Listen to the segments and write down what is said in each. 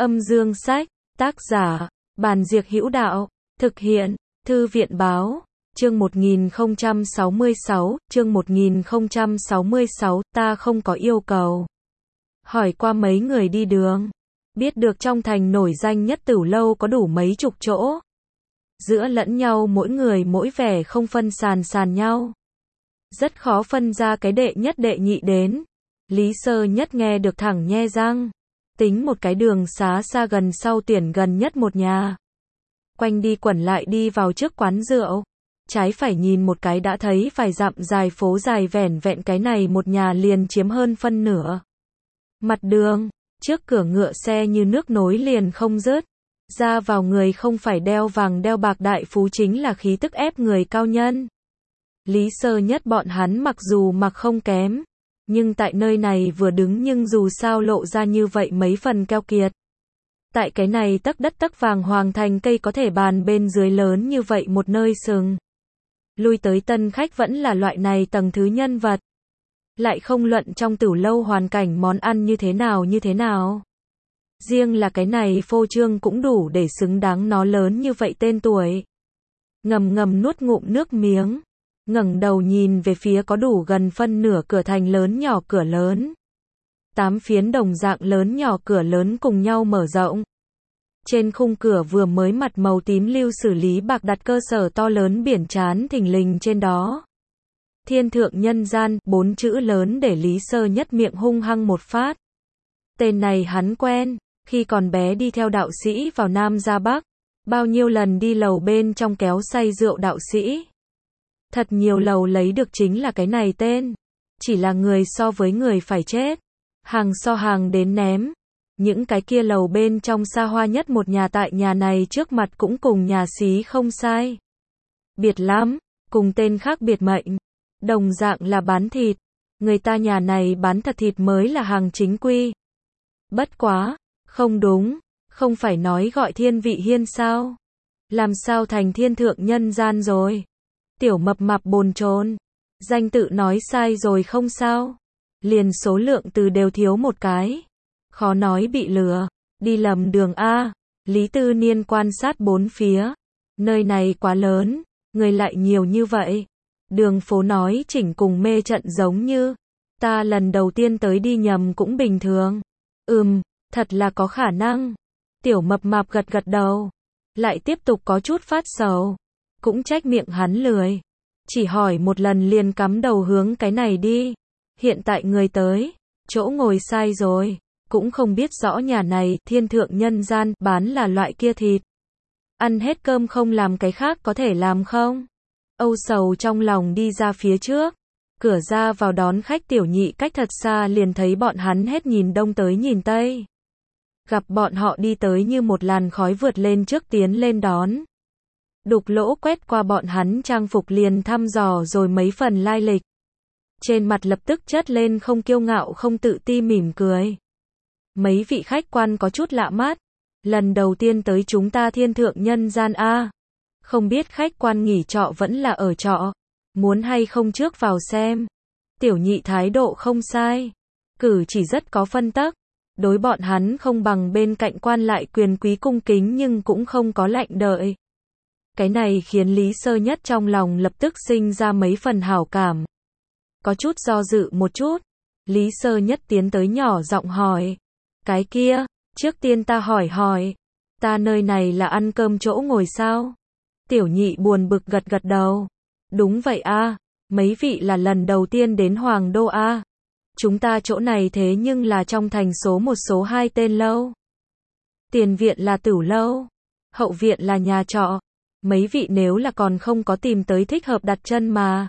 Âm dương sách, tác giả, Bàn Diệc Hữu Đạo, thực hiện, Thư viện báo, chương 1066, chương 1066, ta không có yêu cầu. Hỏi qua mấy người đi đường, biết được trong thành nổi danh nhất Tửu Lâu có đủ mấy chục chỗ. Giữa lẫn nhau mỗi người mỗi vẻ không phân sàn nhau. Rất khó phân ra cái đệ nhất đệ nhị đến. Lý Sơ Nhất nghe được thẳng nhe răng. Tính một cái đường xá xa gần sau tuyển gần nhất một nhà. Quanh đi quẩn lại đi vào trước quán rượu. Trái phải nhìn một cái đã thấy vài dặm dài phố dài vẻn vẹn cái này một nhà liền chiếm hơn phân nửa. Mặt đường, trước cửa ngựa xe như nước nối liền không dứt. Ra vào người không phải đeo vàng đeo bạc đại phú chính là khí tức ép người cao nhân. Lý Sơ Nhất bọn hắn mặc dù mặc không kém. Nhưng tại nơi này vừa đứng nhưng dù sao lộ ra như vậy mấy phần keo kiệt. Tại cái này tấc đất tấc vàng hoàng thành cây có thể bàn bên dưới lớn như vậy một nơi sừng. Lui tới tân khách vẫn là loại này tầng thứ nhân vật. Lại không luận trong Tửu Lâu hoàn cảnh món ăn như thế nào. Riêng là cái này phô trương cũng đủ để xứng đáng nó lớn như vậy tên tuổi. Ngầm nuốt ngụm nước miếng. Ngẩng đầu nhìn về phía có đủ gần phân nửa cửa thành lớn nhỏ cửa lớn. 8 phiến đồng dạng lớn nhỏ cửa lớn cùng nhau mở rộng. Trên khung cửa vừa mới mặt màu tím lưu xử lý bạc đặt cơ sở to lớn biển trán thình lình trên đó. Thiên thượng nhân gian, 4 chữ lớn để Lý Sơ Nhất miệng hung hăng một phát. Tên này hắn quen, khi còn bé đi theo đạo sĩ vào Nam ra Bắc. Bao nhiêu lần đi lầu bên trong kéo say rượu đạo sĩ. Thật nhiều lầu lấy được chính là cái này tên. Chỉ là người so với người phải chết. Hàng so hàng đến ném. Những cái kia lầu bên trong xa hoa nhất một nhà tại nhà này trước mặt cũng cùng nhà xí không sai. Biệt lắm, cùng tên khác biệt mệnh. Đồng dạng là bán thịt. Người ta nhà này bán thật thịt mới là hàng chính quy. Bất quá, không đúng, không phải nói gọi Thiên Vị Hiên sao? Làm sao thành Thiên Thượng Nhân Gian rồi? Tiểu mập mạp bồn chồn, danh tự nói sai rồi không sao? Liền số lượng từ đều thiếu một cái. Khó nói bị lừa, đi lầm đường A. Lý Tư Niên quan sát bốn phía. Nơi này quá lớn, người lại nhiều như vậy. Đường phố nói chỉnh cùng mê trận giống như. Ta lần đầu tiên tới đi nhầm cũng bình thường. Thật là có khả năng. Tiểu mập mạp gật gật đầu. Lại tiếp tục có chút phát sầu. Cũng trách miệng hắn lười. Chỉ hỏi một lần liền cắm đầu hướng cái này đi. Hiện tại người tới. Chỗ ngồi sai rồi. Cũng không biết rõ nhà này Thiên Thượng Nhân Gian bán là loại kia thịt. Ăn hết cơm không làm cái khác có thể làm không? Âu sầu trong lòng đi ra phía trước. Cửa ra vào đón khách Tiểu Nhị cách thật xa liền thấy bọn hắn hết nhìn đông tới nhìn tây. Gặp bọn họ đi tới như một làn khói vượt lên trước tiến lên đón. Đục lỗ quét qua bọn hắn trang phục liền thăm dò rồi mấy phần lai lịch. Trên mặt lập tức chất lên không kiêu ngạo không tự ti mỉm cười. Mấy vị khách quan có chút lạ mắt. Lần đầu tiên tới chúng ta Thiên Thượng Nhân Gian A. Không biết khách quan nghỉ trọ vẫn là ở trọ. Muốn hay không trước vào xem. Tiểu Nhị thái độ không sai. Cử chỉ rất có phân tắc. Đối bọn hắn không bằng bên cạnh quan lại quyền quý cung kính nhưng cũng không có lạnh đợi. Cái này khiến Lý Sơ Nhất trong lòng lập tức sinh ra mấy phần hảo cảm. Có chút do dự một chút. Lý Sơ Nhất tiến tới nhỏ giọng hỏi. Cái kia, trước tiên ta hỏi. Ta nơi này là ăn cơm chỗ ngồi sao? Tiểu Nhị buồn bực gật gật đầu. Đúng vậy a, mấy vị là lần đầu tiên đến Hoàng Đô a. Chúng ta chỗ này thế nhưng là trong thành số 1 số 2 tên lâu. Tiền viện là Tửu Lâu. Hậu viện là nhà trọ. Mấy vị nếu là còn không có tìm tới thích hợp đặt chân mà.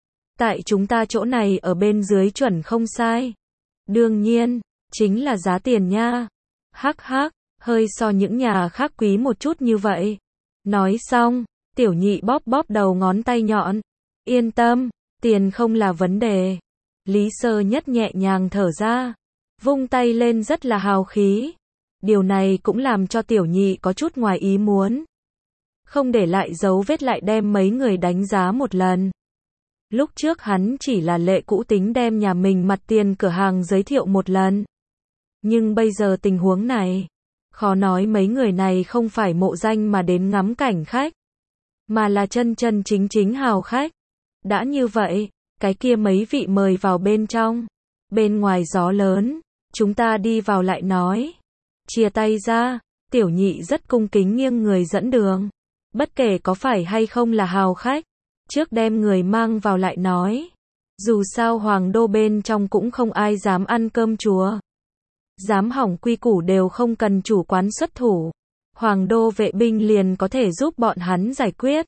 Tại chúng ta chỗ này ở bên dưới chuẩn không sai. Đương nhiên, chính là giá tiền nha. Hắc, hơi so những nhà khác quý một chút như vậy. Nói xong, Tiểu Nhị bóp đầu ngón tay nhọn. Yên tâm, tiền không là vấn đề. Lý Sơ Nhất nhẹ nhàng thở ra. Vung tay lên rất là hào khí. Điều này cũng làm cho Tiểu Nhị có chút ngoài ý muốn. Không để lại dấu vết lại đem mấy người đánh giá một lần. Lúc trước hắn chỉ là lệ cũ tính đem nhà mình mặt tiền cửa hàng giới thiệu một lần. Nhưng bây giờ tình huống này. Khó nói mấy người này không phải mộ danh mà đến ngắm cảnh khách, mà là chân chân chính chính hào khách. Đã như vậy, cái kia mấy vị mời vào bên trong. Bên ngoài gió lớn, chúng ta đi vào lại nói. Chia tay ra, Tiểu Nhị rất cung kính nghiêng người dẫn đường. Bất kể có phải hay không là hào khách, trước đem người mang vào lại nói. Dù sao hoàng đô bên trong cũng không ai dám ăn cơm chúa. Dám hỏng quy củ đều không cần chủ quán xuất thủ. Hoàng đô vệ binh liền có thể giúp bọn hắn giải quyết.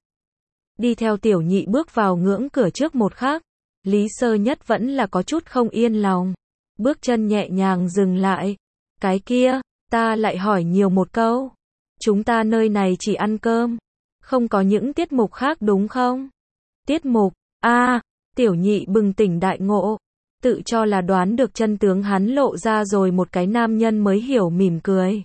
Đi theo Tiểu Nhị bước vào ngưỡng cửa trước một khắc, Lý Sơ Nhất vẫn là có chút không yên lòng. Bước chân nhẹ nhàng dừng lại. Cái kia, ta lại hỏi nhiều một câu. Chúng ta nơi này chỉ ăn cơm, không có những tiết mục khác đúng không? Tiết mục, Tiểu Nhị bừng tỉnh đại ngộ. Tự cho là đoán được chân tướng hắn lộ ra rồi một cái nam nhân mới hiểu mỉm cười.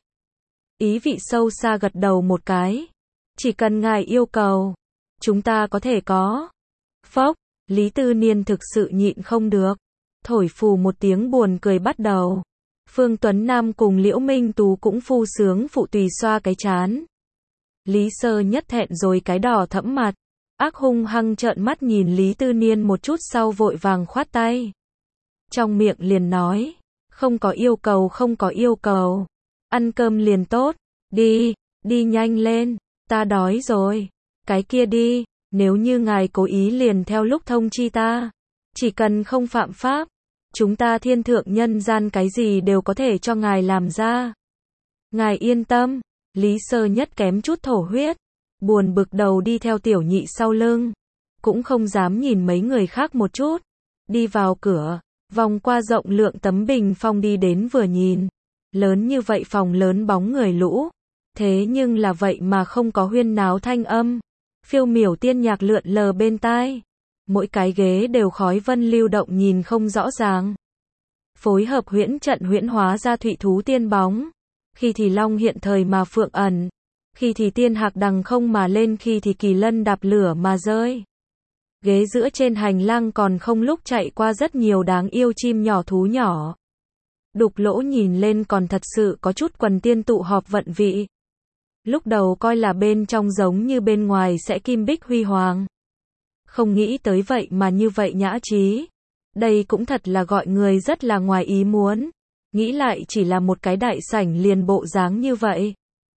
Ý vị sâu xa gật đầu một cái. Chỉ cần ngài yêu cầu, chúng ta có thể có. Phốc, Lý Tư Niên thực sự nhịn không được. Thổi phù một tiếng buồn cười bắt đầu. Phương Tuấn Nam cùng Liễu Minh Tú cũng phu sướng phụ tùy xoa cái chán. Lý Sơ Nhất thẹn rồi cái đỏ thẫm mặt. Ác hung hăng trợn mắt nhìn Lý Tư Niên một chút sau vội vàng khoát tay. Trong miệng liền nói, không có yêu cầu không có yêu cầu. Ăn cơm liền tốt, đi nhanh lên, ta đói rồi. Cái kia đi, nếu như ngài cố ý liền theo lúc thông chi ta. Chỉ cần không phạm pháp, chúng ta thiên thượng nhân gian cái gì đều có thể cho ngài làm ra. Ngài yên tâm, Lý Sơ Nhất kém chút thổ huyết. Buồn bực đầu đi theo Tiểu Nhị sau lưng. Cũng không dám nhìn mấy người khác một chút. Đi vào cửa, vòng qua rộng lượng tấm bình phong đi đến vừa nhìn. Lớn như vậy phòng lớn bóng người lũ. Thế nhưng là vậy mà không có huyên náo thanh âm. Phiêu miểu tiên nhạc lượn lờ bên tai. Mỗi cái ghế đều khói vân lưu động nhìn không rõ ràng. Phối hợp huyễn trận huyễn hóa ra thụy thú tiên bóng. Khi thì long hiện thời mà phượng ẩn. Khi thì tiên hạc đằng không mà lên, khi thì kỳ lân đạp lửa mà rơi. Ghế giữa trên hành lang còn không lúc chạy qua rất nhiều đáng yêu chim nhỏ thú nhỏ. Đục Lỗ nhìn lên còn thật sự có chút quần tiên tụ họp vận vị. Lúc đầu coi là bên trong giống như bên ngoài sẽ kim bích huy hoàng. Không nghĩ tới vậy mà như vậy nhã trí. Đây cũng thật là gọi người rất là ngoài ý muốn. Nghĩ lại chỉ là một cái đại sảnh liền bộ dáng như vậy.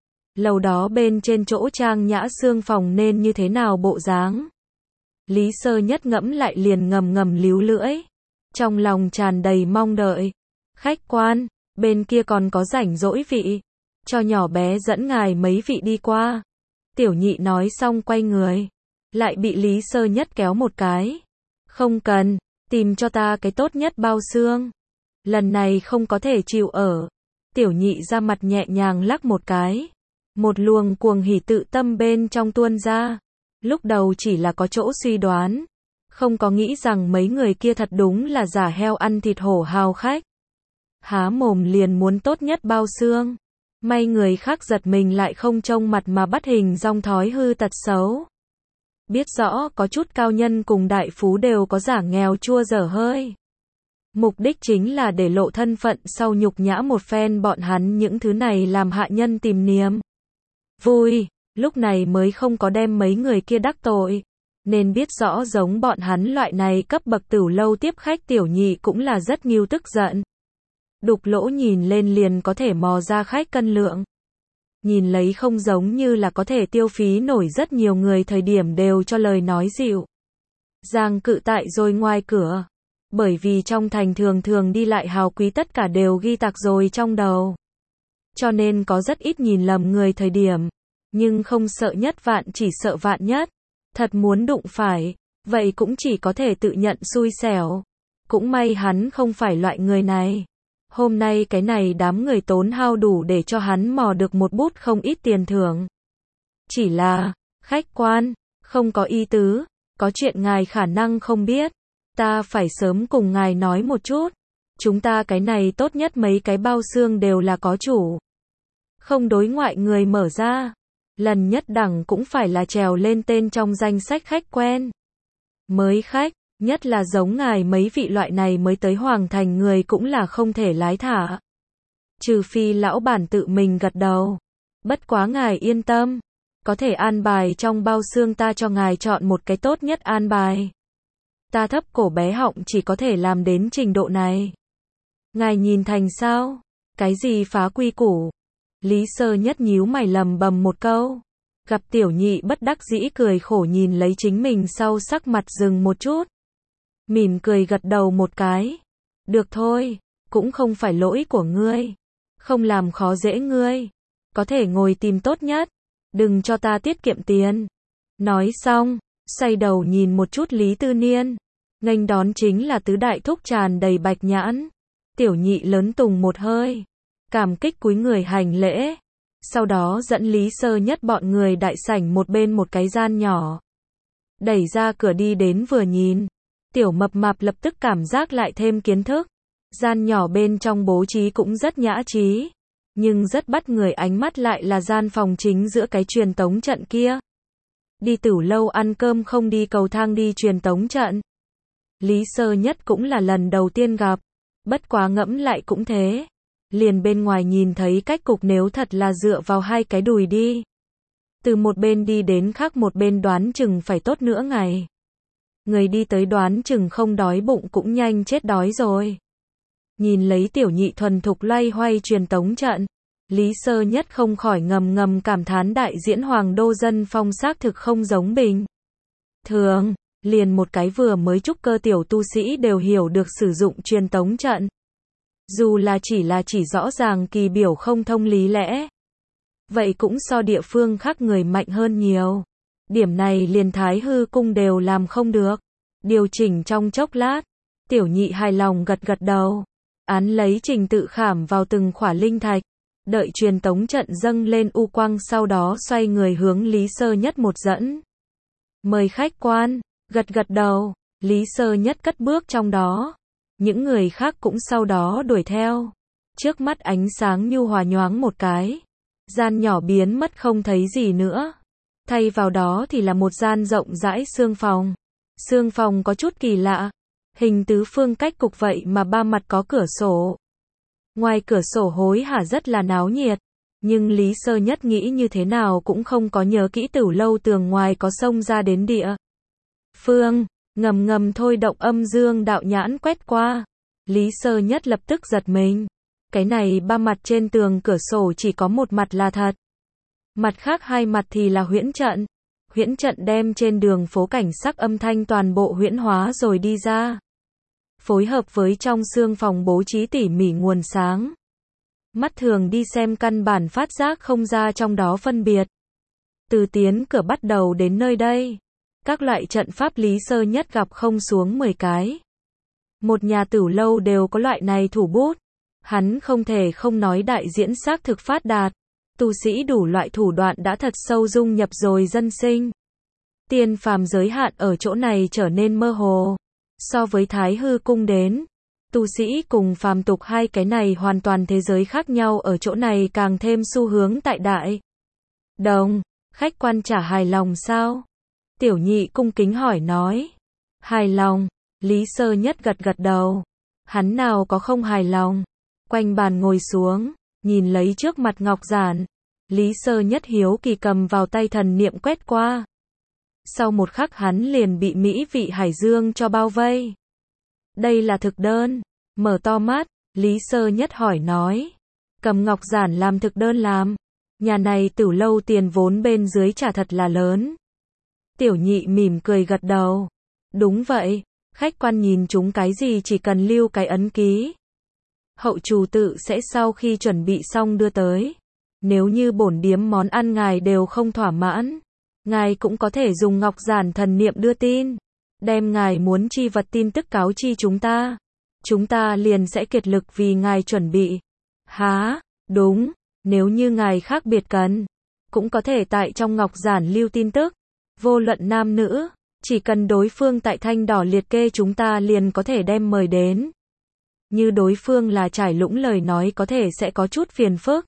Lầu đó bên trên chỗ trang nhã xương phòng nên như thế nào bộ dáng. Lý Sơ Nhất ngẫm lại liền ngầm ngầm líu lưỡi. Trong lòng tràn đầy mong đợi. Khách quan, bên kia còn có rảnh rỗi vị. Cho nhỏ bé dẫn ngài mấy vị đi qua. Tiểu Nhị nói xong quay người. Lại bị Lý Sơ Nhất kéo một cái. Không cần, tìm cho ta cái tốt nhất bao xương. Lần này không có thể chịu ở. Tiểu Nhị ra mặt nhẹ nhàng lắc một cái. Một luồng cuồng hỉ tự tâm bên trong tuôn ra. Lúc đầu chỉ là có chỗ suy đoán. Không có nghĩ rằng mấy người kia thật đúng là giả heo ăn thịt hổ hào khách. Há mồm liền muốn tốt nhất bao xương. May người khác giật mình lại không trông mặt mà bắt hình dong thói hư tật xấu. Biết rõ có chút cao nhân cùng đại phú đều có giả nghèo chua dở hơi. Mục đích chính là để lộ thân phận sau nhục nhã một phen bọn hắn những thứ này làm hạ nhân tìm niềm vui, lúc này mới không có đem mấy người kia đắc tội. Nên biết rõ giống bọn hắn loại này cấp bậc tửu lâu tiếp khách Tiểu Nhị cũng là rất nghiêu tức giận. Đục Lỗ nhìn lên liền có thể mò ra khách cân lượng. Nhìn lấy không giống như là có thể tiêu phí nổi, rất nhiều người thời điểm đều cho lời nói dịu dàng cự tại rồi ngoài cửa. Bởi vì trong thành thường thường đi lại hào quý tất cả đều ghi tạc rồi trong đầu. Cho nên có rất ít nhìn lầm người thời điểm. Nhưng không sợ nhất vạn chỉ sợ vạn nhất. Thật muốn đụng phải, vậy cũng chỉ có thể tự nhận xui xẻo. Cũng may hắn không phải loại người này. Hôm nay cái này đám người tốn hao đủ để cho hắn mò được một bút không ít tiền thưởng. Chỉ là, khách quan, không có ý tứ, có chuyện ngài khả năng không biết. Ta phải sớm cùng ngài nói một chút. Chúng ta cái này tốt nhất mấy cái bao xương đều là có chủ. Không đối ngoại người mở ra. Lần nhất đẳng cũng phải là trèo lên tên trong danh sách khách quen. Mới khách, nhất là giống ngài mấy vị loại này mới tới Hoàng Thành người cũng là không thể lái thả. Trừ phi lão bản tự mình gật đầu. Bất quá ngài yên tâm, có thể an bài trong bao xương ta cho ngài chọn một cái tốt nhất an bài. Ta thấp cổ bé họng chỉ có thể làm đến trình độ này. Ngài nhìn thành sao? Cái gì phá quy củ? Lý Sơ Nhất nhíu mày lầm bầm một câu. Gặp Tiểu Nhị bất đắc dĩ cười khổ nhìn lấy chính mình sau sắc mặt dừng một chút. Mỉm cười gật đầu một cái. Được thôi, cũng không phải lỗi của ngươi. Không làm khó dễ ngươi. Có thể ngồi tìm tốt nhất. Đừng cho ta tiết kiệm tiền. Nói xong, xoay đầu nhìn một chút Lý Tư Niên. Nghênh đón chính là tứ đại thúc tràn đầy bạch nhãn. Tiểu Nhị lớn tùng một hơi. Cảm kích cúi người hành lễ. Sau đó dẫn Lý Sơ Nhất bọn người đại sảnh một bên một cái gian nhỏ. Đẩy ra cửa đi đến vừa nhìn. Tiểu Mập Mạp lập tức cảm giác lại thêm kiến thức. Gian nhỏ bên trong bố trí cũng rất nhã trí. Nhưng rất bắt người ánh mắt lại là gian phòng chính giữa cái truyền tống trận kia. Đi Tửu lâu ăn cơm không đi cầu thang đi truyền tống trận. Lý Sơ Nhất cũng là lần đầu tiên gặp. Bất quá ngẫm lại cũng thế. Liền bên ngoài nhìn thấy cách cục nếu thật là dựa vào hai cái đùi đi. Từ một bên đi đến khác một bên đoán chừng phải tốt nửa ngày. Người đi tới đoán chừng không đói bụng cũng nhanh chết đói rồi. Nhìn lấy Tiểu Nhị thuần thục loay hoay truyền tống trận. Lý Sơ Nhất không khỏi ngầm ngầm cảm thán đại diễn Hoàng Đô Dân Phong xác thực không giống bình thường. Liền một cái vừa mới trúc cơ tiểu tu sĩ đều hiểu được sử dụng truyền tống trận. Dù là chỉ rõ ràng kỳ biểu không thông lý lẽ. Vậy cũng so địa phương khác người mạnh hơn nhiều. Điểm này liền Thái Hư Cung đều làm không được. Điều chỉnh trong chốc lát. Tiểu Nhị hài lòng gật gật đầu. Án lấy trình tự khảm vào từng khỏa linh thạch. Đợi truyền tống trận dâng lên u quang sau đó xoay người hướng Lý Sơ Nhất một dẫn. Mời khách quan, gật gật đầu. Lý Sơ Nhất cất bước trong đó. Những người khác cũng sau đó đuổi theo. Trước mắt ánh sáng nhu hòa nhoáng một cái. Gian nhỏ biến mất không thấy gì nữa. Thay vào đó thì là một gian rộng rãi xương phòng. Xương phòng có chút kỳ lạ. Hình tứ phương cách cục vậy mà ba mặt có cửa sổ. Ngoài cửa sổ hối hả rất là náo nhiệt. Nhưng Lý Sơ Nhất nghĩ như thế nào cũng không có nhớ kỹ Tửu lâu tường ngoài có xông ra đến địa phương. Ngầm ngầm thôi động âm dương đạo nhãn quét qua. Lý Sơ Nhất lập tức giật mình. Cái này ba mặt trên tường cửa sổ chỉ có một mặt là thật. Mặt khác hai mặt thì là huyễn trận. Huyễn trận đem trên đường phố cảnh sắc âm thanh toàn bộ huyễn hóa rồi đi ra. Phối hợp với trong xương phòng bố trí tỉ mỉ nguồn sáng. Mắt thường đi xem căn bản phát giác không ra trong đó phân biệt. Từ tiến cửa bắt đầu đến nơi đây. Các loại trận pháp Lý Sơ Nhất gặp không xuống 10 cái. Một nhà Tửu lâu đều có loại này thủ bút. Hắn không thể không nói đại diễn xác thực phát đạt. Tu sĩ đủ loại thủ đoạn đã thật sâu dung nhập rồi dân sinh. Tiên phàm giới hạn ở chỗ này trở nên mơ hồ. So với Thái Hư Cung đến, tu sĩ cùng phàm tục hai cái này hoàn toàn thế giới khác nhau ở chỗ này càng thêm xu hướng tại đại. Đồng, khách quan chả hài lòng sao? Tiểu Nhị cung kính hỏi nói. Hài lòng, Lý Sơ Nhất gật gật đầu. Hắn nào có không hài lòng. Quanh bàn ngồi xuống, nhìn lấy trước mặt ngọc giản. Lý Sơ Nhất hiếu kỳ cầm vào tay thần niệm quét qua. Sau một khắc hắn liền bị mỹ vị hải dương cho bao vây. Đây là thực đơn. Mở to mắt, Lý Sơ Nhất hỏi nói. Cầm ngọc giản làm thực đơn làm. Nhà này Tửu lâu tiền vốn bên dưới trả thật là lớn. Tiểu Nhị mỉm cười gật đầu. Đúng vậy, khách quan nhìn chúng cái gì chỉ cần lưu cái ấn ký. Hậu chủ tự sẽ sau khi chuẩn bị xong đưa tới. Nếu như bổn điếm món ăn ngài đều không thỏa mãn, ngài cũng có thể dùng ngọc giản thần niệm đưa tin. Đem ngài muốn chi vật tin tức cáo chi chúng ta. Chúng ta liền sẽ kiệt lực vì ngài chuẩn bị. Hả? Đúng, nếu như ngài khác biệt cần, cũng có thể tại trong ngọc giản lưu tin tức. Vô luận nam nữ, chỉ cần đối phương tại thanh đỏ liệt kê chúng ta liền có thể đem mời đến. Như đối phương là trải lũng lời nói có thể sẽ có chút phiền phức.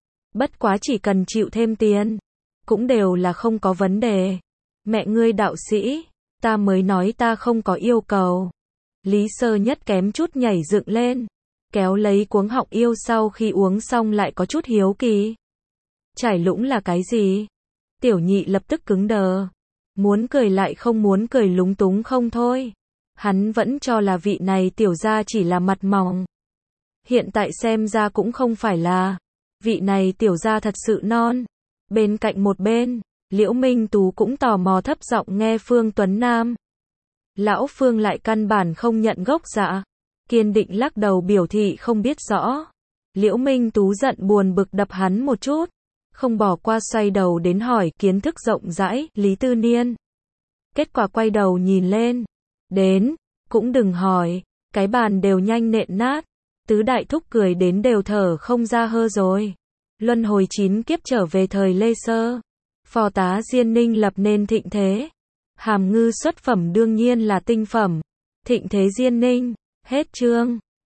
Bất quá chỉ cần chịu thêm tiền, cũng đều là không có vấn đề. Mẹ ngươi đạo sĩ, ta mới nói ta không có yêu cầu. Lý Sơ Nhất kém chút nhảy dựng lên. kéo lấy cuống họng yêu sau khi uống xong lại có chút hiếu kỳ. Trải lũng là cái gì? Tiểu nhị lập tức cứng đờ. Muốn cười lại không muốn cười, lúng túng không thôi. Hắn vẫn cho là vị này tiểu gia chỉ là mặt mỏng. Hiện tại xem ra cũng không phải là. Vị này tiểu gia thật sự non. Bên cạnh một bên, Liễu Minh Tú cũng tò mò thấp giọng nghe Phương Tuấn Nam. Lão Phương lại căn bản không nhận gốc dạ. Kiên định lắc đầu biểu thị không biết rõ. Liễu Minh Tú giận buồn bực đập hắn một chút. Không bỏ qua xoay đầu đến hỏi kiến thức rộng rãi, Lý Tư Niên. Kết quả quay đầu nhìn lên. Đến, cũng đừng hỏi, cái bàn đều nhanh nện nát. Tứ đại thúc cười đến đều thở không ra hơi rồi. Luân hồi 9 kiếp trở về thời Lê Sơ. Phò tá Diên Ninh lập nên thịnh thế. Hàm ngư xuất phẩm đương nhiên là tinh phẩm. Thịnh thế Diên Ninh. Hết chương.